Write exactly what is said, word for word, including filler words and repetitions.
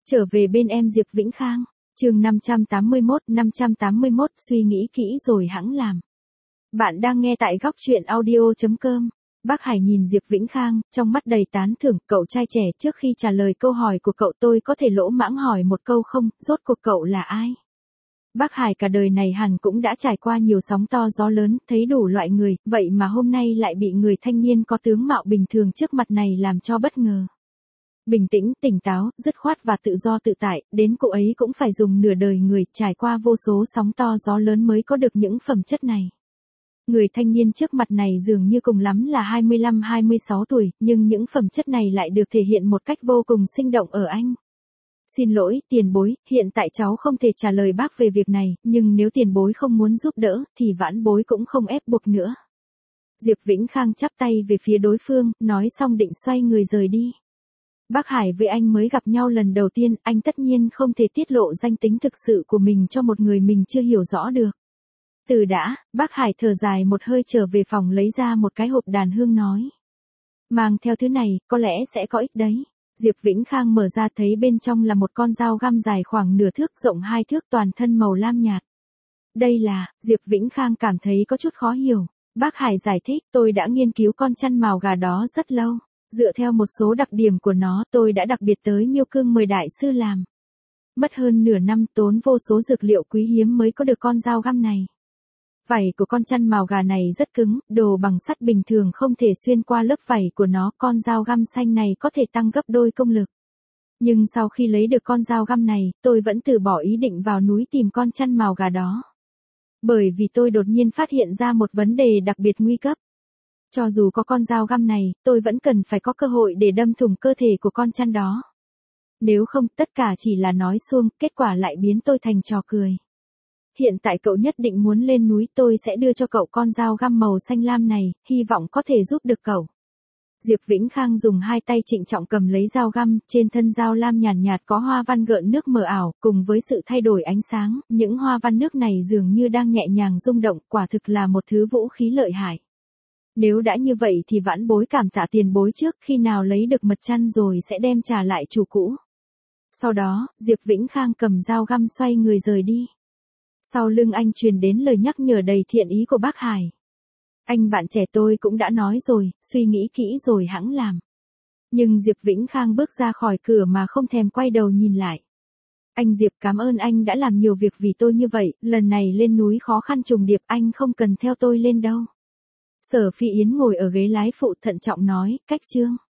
Trở về bên em Diệp Vĩnh Khang, chương năm trăm tám mươi mốt, năm trăm tám mươi mốt suy nghĩ kỹ rồi hẵng làm. Bạn đang nghe tại góc truyện audio chấm com. Bác Hải nhìn Diệp Vĩnh Khang, trong mắt đầy tán thưởng, cậu trai trẻ trước khi trả lời câu hỏi của cậu tôi có thể lỗ mãng hỏi một câu không, rốt cuộc cậu là ai? Bác Hải cả đời này hẳn cũng đã trải qua nhiều sóng to gió lớn, thấy đủ loại người, vậy mà hôm nay lại bị người thanh niên có tướng mạo bình thường trước mặt này làm cho bất ngờ. Bình tĩnh, tỉnh táo, dứt khoát và tự do tự tại, đến cụ ấy cũng phải dùng nửa đời người trải qua vô số sóng to gió lớn mới có được những phẩm chất này. Người thanh niên trước mặt này dường như cùng lắm là hai mươi lăm hai mươi sáu tuổi, nhưng những phẩm chất này lại được thể hiện một cách vô cùng sinh động ở anh. Xin lỗi, tiền bối, hiện tại cháu không thể trả lời bác về việc này, nhưng nếu tiền bối không muốn giúp đỡ, thì vãn bối cũng không ép buộc nữa. Diệp Vĩnh Khang chắp tay về phía đối phương, nói xong định xoay người rời đi. Bác Hải với anh mới gặp nhau lần đầu tiên, anh tất nhiên không thể tiết lộ danh tính thực sự của mình cho một người mình chưa hiểu rõ được. Từ đã, bác Hải thở dài một hơi trở về phòng lấy ra một cái hộp đàn hương nói. Mang theo thứ này, có lẽ sẽ có ích đấy. Diệp Vĩnh Khang mở ra thấy bên trong là một con dao găm dài khoảng nửa thước rộng hai thước toàn thân màu lam nhạt. Đây là, Diệp Vĩnh Khang cảm thấy có chút khó hiểu. Bác Hải giải thích, tôi đã nghiên cứu con chăn mào gà đó rất lâu. Dựa theo một số đặc điểm của nó tôi đã đặc biệt tới Miêu Cương mời đại sư làm. Mất hơn nửa năm tốn vô số dược liệu quý hiếm mới có được con dao găm này. Vảy của con chăn mào gà này rất cứng, đồ bằng sắt bình thường không thể xuyên qua lớp vảy của nó, con dao găm xanh này có thể tăng gấp đôi công lực. Nhưng sau khi lấy được con dao găm này, tôi vẫn từ bỏ ý định vào núi tìm con chăn mào gà đó. Bởi vì tôi đột nhiên phát hiện ra một vấn đề đặc biệt nguy cấp. Cho dù có con dao găm này, tôi vẫn cần phải có cơ hội để đâm thủng cơ thể của con chăn đó. Nếu không, tất cả chỉ là nói suông, kết quả lại biến tôi thành trò cười. Hiện tại cậu nhất định muốn lên núi, tôi sẽ đưa cho cậu con dao găm màu xanh lam này, hy vọng có thể giúp được cậu. Diệp Vĩnh Khang dùng hai tay trịnh trọng cầm lấy dao găm, trên thân dao lam nhàn nhạt, nhạt có hoa văn gợn nước mờ ảo, cùng với sự thay đổi ánh sáng, những hoa văn nước này dường như đang nhẹ nhàng rung động, quả thực là một thứ vũ khí lợi hại. Nếu đã như vậy thì vãn bối cảm tạ tiền bối trước, khi nào lấy được mật chăn rồi sẽ đem trả lại chủ cũ. Sau đó, Diệp Vĩnh Khang cầm dao găm xoay người rời đi. Sau lưng anh truyền đến lời nhắc nhở đầy thiện ý của bác Hải. Anh bạn trẻ tôi cũng đã nói rồi, suy nghĩ kỹ rồi hẵng làm. Nhưng Diệp Vĩnh Khang bước ra khỏi cửa mà không thèm quay đầu nhìn lại. Anh Diệp, cảm ơn anh đã làm nhiều việc vì tôi như vậy, lần này lên núi khó khăn trùng điệp, anh không cần theo tôi lên đâu. Sở Phi Yến ngồi ở ghế lái phụ thận trọng nói, cách chương.